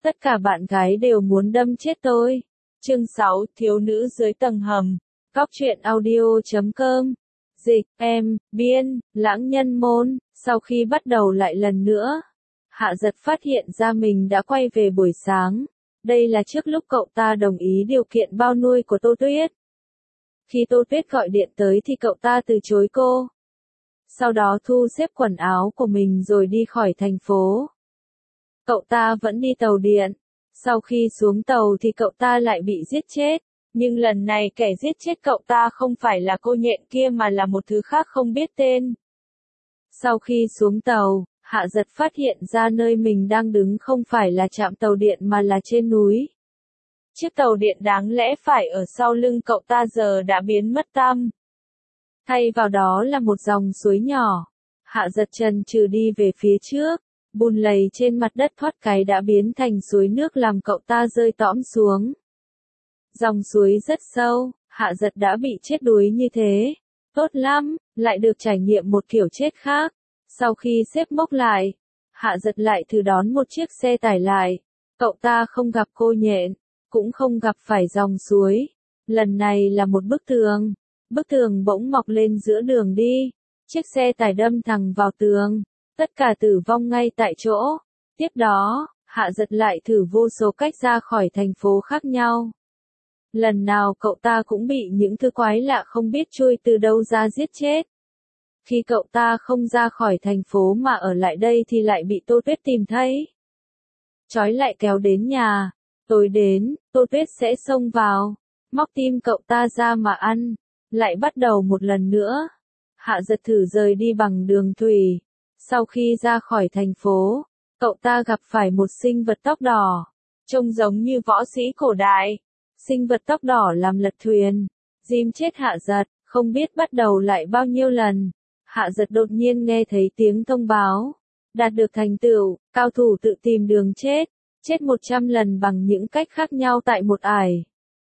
Tất cả bạn gái đều muốn đâm chết tôi. Chương 6, thiếu nữ dưới tầng hầm. Góc truyện audio.com. Dịch, em, biên, lãng nhân môn. Sau khi bắt đầu lại lần nữa, Hạ Giật phát hiện ra mình đã quay về buổi sáng. Đây là trước lúc cậu ta đồng ý điều kiện bao nuôi của Tô Tuyết. Khi Tô Tuyết gọi điện tới thì cậu ta từ chối cô. Sau đó thu xếp quần áo của mình rồi đi khỏi thành phố. Cậu ta vẫn đi tàu điện. Sau khi xuống tàu thì cậu ta lại bị giết chết. Nhưng lần này kẻ giết chết cậu ta không phải là cô nhện kia mà là một thứ khác không biết tên. Sau khi xuống tàu, Hạ Giật phát hiện ra nơi mình đang đứng không phải là trạm tàu điện mà là trên núi. Chiếc tàu điện đáng lẽ phải ở sau lưng cậu ta giờ đã biến mất tăm. Thay vào đó là một dòng suối nhỏ. Hạ Giật chần chừ đi về phía trước. Bùn lầy trên mặt đất thoát cái đã biến thành suối nước làm cậu ta rơi tõm xuống. Dòng suối rất sâu, Hạ Giật đã bị chết đuối như thế. Tốt lắm, lại được trải nghiệm một kiểu chết khác. Sau khi xếp mốc lại, Hạ Giật lại thử đón một chiếc xe tải lại. Cậu ta không gặp cô nhện, cũng không gặp phải dòng suối. Lần này là một bức tường. Bức tường bỗng mọc lên giữa đường đi. Chiếc xe tải đâm thẳng vào tường. Tất cả tử vong ngay tại chỗ. Tiếp đó, Hạ Giật lại thử vô số cách ra khỏi thành phố khác nhau. Lần nào cậu ta cũng bị những thứ quái lạ không biết chui từ đâu ra giết chết. Khi cậu ta không ra khỏi thành phố mà ở lại đây thì lại bị Tô Tuyết tìm thấy. Trói lại kéo đến nhà. Tối đến, Tô Tuyết sẽ xông vào, móc tim cậu ta ra mà ăn. Lại bắt đầu một lần nữa. Hạ Giật thử rời đi bằng đường thủy. Sau khi ra khỏi thành phố, cậu ta gặp phải một sinh vật tóc đỏ, trông giống như võ sĩ cổ đại. Sinh vật tóc đỏ làm lật thuyền, dìm chết Hạ Giật, không biết bắt đầu lại bao nhiêu lần. Hạ Giật đột nhiên nghe thấy tiếng thông báo, đạt được thành tựu, cao thủ tự tìm đường chết, chết 100 lần bằng những cách khác nhau tại một ải.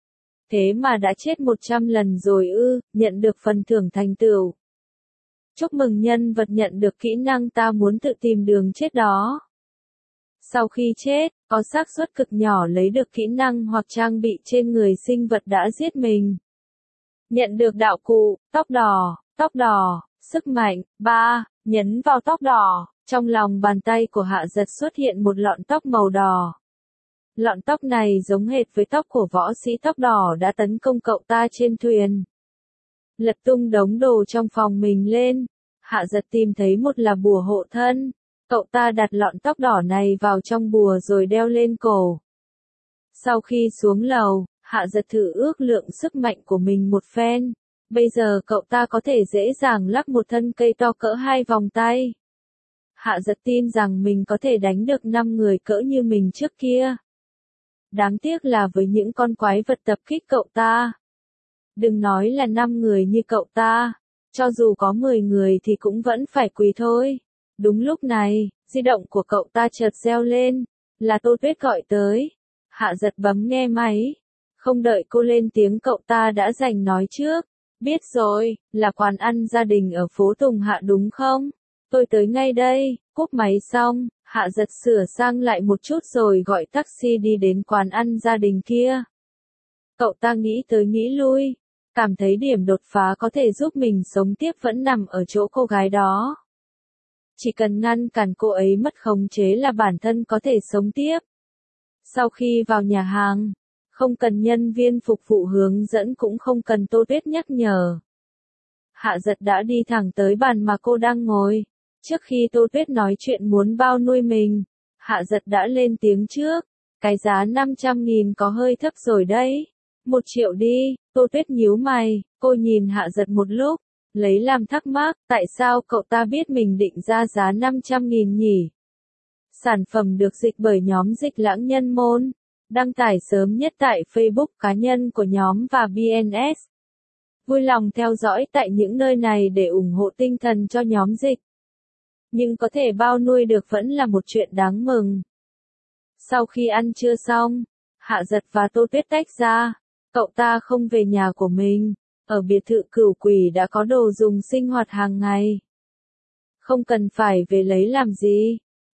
Thế mà đã chết 100 lần rồi ư, nhận được phần thưởng thành tựu. Chúc mừng nhân vật nhận được kỹ năng ta muốn tự tìm đường chết đó. Sau khi chết, có xác suất cực nhỏ lấy được kỹ năng hoặc trang bị trên người sinh vật đã giết mình. Nhận được đạo cụ, tóc đỏ, sức mạnh, 3, nhấn vào tóc đỏ, trong lòng bàn tay của Hạ Giật xuất hiện một lọn tóc màu đỏ. Lọn tóc này giống hệt với tóc của võ sĩ tóc đỏ đã tấn công cậu ta trên thuyền. Lật tung đống đồ trong phòng mình lên, Hạ Giật tìm thấy một là bùa hộ thân. Cậu ta đặt lọn tóc đỏ này vào trong bùa rồi đeo lên cổ. Sau khi xuống lầu, Hạ Giật thử ước lượng sức mạnh của mình một phen. Bây giờ cậu ta có thể dễ dàng lắc một thân cây to cỡ 2 vòng tay. Hạ Giật tin rằng mình có thể đánh được 5 người cỡ như mình trước kia. Đáng tiếc là với những con quái vật tập kích cậu ta. Đừng nói là 5 người như cậu ta, cho dù có 10 người thì cũng vẫn phải quỳ thôi. Đúng lúc này, di động của cậu ta chợt reo lên, là Tô Tuyết gọi tới. Hạ Giật bấm nghe máy. Không đợi cô lên tiếng cậu ta đã giành nói trước. Biết rồi, là quán ăn gia đình ở phố Tùng Hạ đúng không? Tôi tới ngay đây. Cúp máy xong, Hạ Giật sửa sang lại một chút rồi gọi taxi đi đến quán ăn gia đình kia. Cậu ta nghĩ tới nghĩ lui, cảm thấy điểm đột phá có thể giúp mình sống tiếp vẫn nằm ở chỗ cô gái đó. Chỉ cần ngăn cản cô ấy mất khống chế là bản thân có thể sống tiếp. Sau khi vào nhà hàng, không cần nhân viên phục vụ hướng dẫn cũng không cần Tô Tuyết nhắc nhở. Hạ Giật đã đi thẳng tới bàn mà cô đang ngồi. Trước khi Tô Tuyết nói chuyện muốn bao nuôi mình, Hạ Giật đã lên tiếng trước. Cái giá 500.000 có hơi thấp rồi đấy. 1 triệu đi. Tô Tuyết nhíu mày, cô nhìn Hạ Giật một lúc, lấy làm thắc mắc, tại sao cậu ta biết mình định ra giá 500.000 nhỉ? Sản phẩm được dịch bởi nhóm dịch lãng nhân môn, đăng tải sớm nhất tại Facebook cá nhân của nhóm và BNS. Vui lòng theo dõi tại những nơi này để ủng hộ tinh thần cho nhóm dịch. Nhưng có thể bao nuôi được vẫn là một chuyện đáng mừng. Sau khi ăn trưa xong, Hạ Giật và Tô Tuyết tách ra. Cậu ta không về nhà của mình. Ở biệt thự Cửu Quỷ đã có đồ dùng sinh hoạt hàng ngày. Không cần phải về lấy làm gì.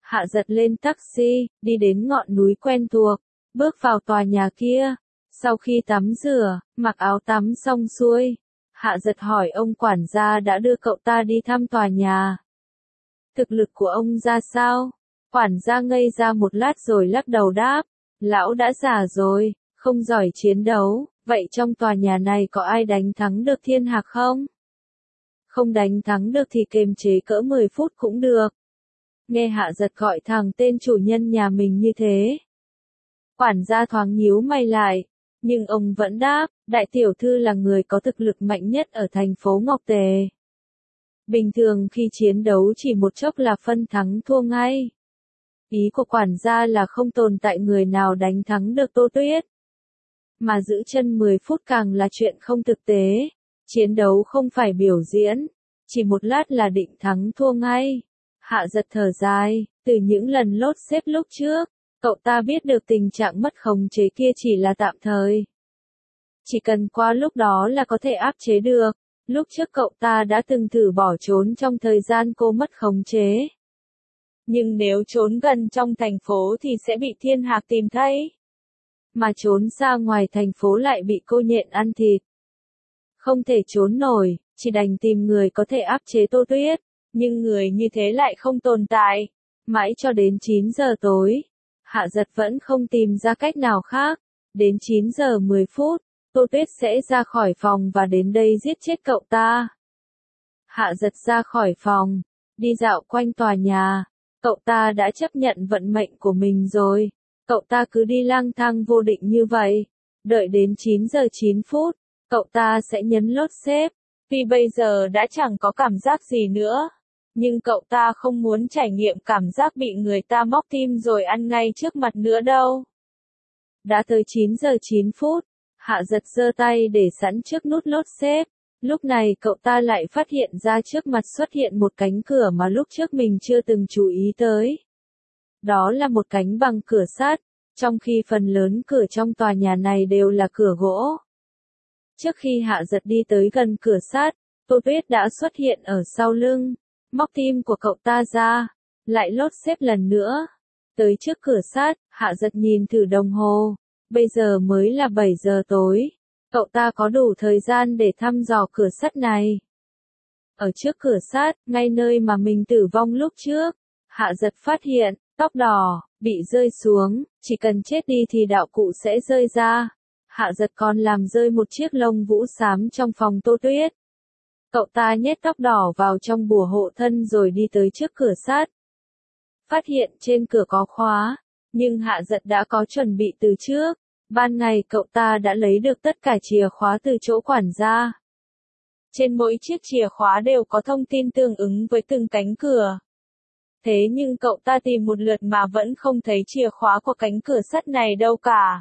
Hạ Giật lên taxi, đi đến ngọn núi quen thuộc, bước vào tòa nhà kia. Sau khi tắm rửa, mặc áo tắm xong xuôi, Hạ Giật hỏi ông quản gia đã đưa cậu ta đi thăm tòa nhà. Thực lực của ông ra sao? Quản gia ngây ra một lát rồi lắc đầu đáp, lão đã già rồi, không giỏi chiến đấu, vậy trong tòa nhà này có ai đánh thắng được Thiên Hạc không? Không đánh thắng được thì kiềm chế cỡ 10 phút cũng được. Nghe Hạ Giật gọi thẳng tên chủ nhân nhà mình như thế. Quản gia thoáng nhíu mày lại, nhưng ông vẫn đáp, đại tiểu thư là người có thực lực mạnh nhất ở thành phố Ngọc Tề. Bình thường khi chiến đấu chỉ một chốc là phân thắng thua ngay. Ý của quản gia là không tồn tại người nào đánh thắng được Tô Tuyết. Mà giữ chân 10 phút càng là chuyện không thực tế. Chiến đấu không phải biểu diễn, chỉ một lát là định thắng thua ngay. Hạ Giật thở dài, từ những lần lốt xếp lúc trước, cậu ta biết được tình trạng mất khống chế kia chỉ là tạm thời. Chỉ cần qua lúc đó là có thể áp chế được. Lúc trước cậu ta đã từng thử bỏ trốn trong thời gian cô mất khống chế. Nhưng nếu trốn gần trong thành phố thì sẽ bị Thiên Hạc tìm thấy. Mà trốn xa ngoài thành phố lại bị cô nhện ăn thịt. Không thể trốn nổi, chỉ đành tìm người có thể áp chế Tô Tuyết. Nhưng người như thế lại không tồn tại. Mãi cho đến 9 giờ tối, Hạ Giật vẫn không tìm ra cách nào khác. Đến 9 giờ 10 phút, Tô Tuyết sẽ ra khỏi phòng và đến đây giết chết cậu ta. Hạ Giật ra khỏi phòng, đi dạo quanh tòa nhà. Cậu ta đã chấp nhận vận mệnh của mình rồi. Cậu ta cứ đi lang thang vô định như vậy. Đợi đến 9 giờ 9 phút, cậu ta sẽ nhấn lốt xếp. Tuy bây giờ đã chẳng có cảm giác gì nữa, nhưng cậu ta không muốn trải nghiệm cảm giác bị người ta móc tim rồi ăn ngay trước mặt nữa đâu. Đã tới 9 giờ 9 phút, Hạ Giật giơ tay để sẵn trước nút lốt xếp. Lúc này cậu ta lại phát hiện ra trước mặt xuất hiện một cánh cửa mà lúc trước mình chưa từng chú ý tới. Đó là một cánh bằng cửa sắt, trong khi phần lớn cửa trong tòa nhà này đều là cửa gỗ. Trước khi Hạ Giật đi tới gần cửa sắt, Tô Tuyết đã xuất hiện ở sau lưng, móc tim của cậu ta ra, lại lốt xếp lần nữa. Tới trước cửa sắt, Hạ Giật nhìn thử đồng hồ, bây giờ mới là 7 giờ tối. Cậu ta có đủ thời gian để thăm dò cửa sắt này. Ở trước cửa sắt, ngay nơi mà mình tử vong lúc trước, Hạ Giật phát hiện, tóc đỏ, bị rơi xuống, chỉ cần chết đi thì đạo cụ sẽ rơi ra. Hạ Giật còn làm rơi một chiếc lông vũ xám trong phòng Tô Tuyết. Cậu ta nhét tóc đỏ vào trong bùa hộ thân rồi đi tới trước cửa sắt. Phát hiện trên cửa có khóa, nhưng Hạ Giật đã có chuẩn bị từ trước. Ban ngày cậu ta đã lấy được tất cả chìa khóa từ chỗ quản gia. Trên mỗi chiếc chìa khóa đều có thông tin tương ứng với từng cánh cửa. Thế nhưng cậu ta tìm một lượt mà vẫn không thấy chìa khóa của cánh cửa sắt này đâu cả.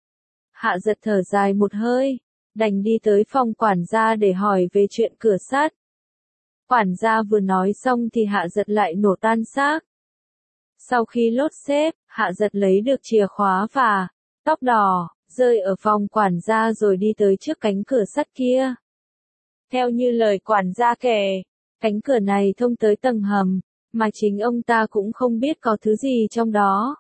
Hạ Giật thở dài một hơi, đành đi tới phòng quản gia để hỏi về chuyện cửa sắt. Quản gia vừa nói xong thì Hạ Giật lại nổ tan xác. Sau khi lốt xếp, Hạ Giật lấy được chìa khóa và tóc đỏ, rơi ở phòng quản gia rồi đi tới trước cánh cửa sắt kia. Theo như lời quản gia kể, cánh cửa này thông tới tầng hầm, mà chính ông ta cũng không biết có thứ gì trong đó.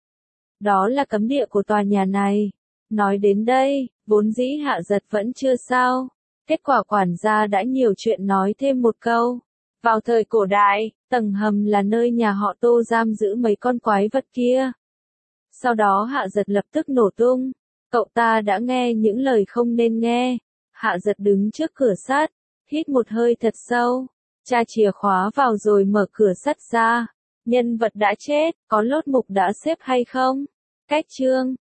Đó là cấm địa của tòa nhà này. Nói đến đây, vốn dĩ Hạ Giật vẫn chưa sao. Kết quả quản gia đã nhiều chuyện nói thêm một câu. Vào thời cổ đại, tầng hầm là nơi nhà họ Tô giam giữ mấy con quái vật kia. Sau đó Hạ Giật lập tức nổ tung. Cậu ta đã nghe những lời không nên nghe. Hạ Giật đứng trước cửa sắt, hít một hơi thật sâu, tra chìa khóa vào rồi mở cửa sắt ra. Nhân vật đã chết, có lốt mục đã xếp hay không? Cách chương